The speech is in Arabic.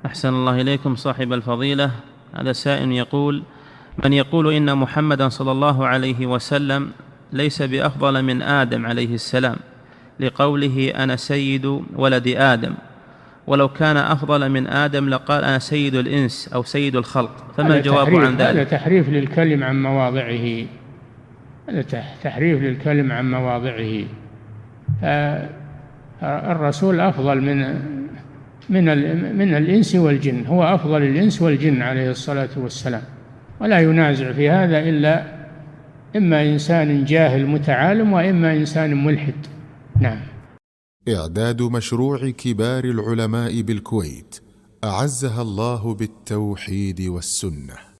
أحسن الله إليكم صاحب الفضيلة. هذا سائل يقول: من يقول إن محمدا صلى الله عليه وسلم ليس بأفضل من آدم عليه السلام لقوله أنا سيد ولد آدم، ولو كان أفضل من آدم لقال أنا سيد الإنس أو سيد الخلق، فما الجواب عن ذلك؟ هذا تحريف للكلم عن مواضعه، هذا تحريف للكلم عن مواضعه. الرسول أفضل من الإنس والجن، هو أفضل الإنس والجن عليه الصلاة والسلام، ولا ينازع في هذا إلا إما إنسان جاهل متعالم وإما إنسان ملحد. نعم. إعداد مشروع كبار العلماء بالكويت أعزها الله بالتوحيد والسنة.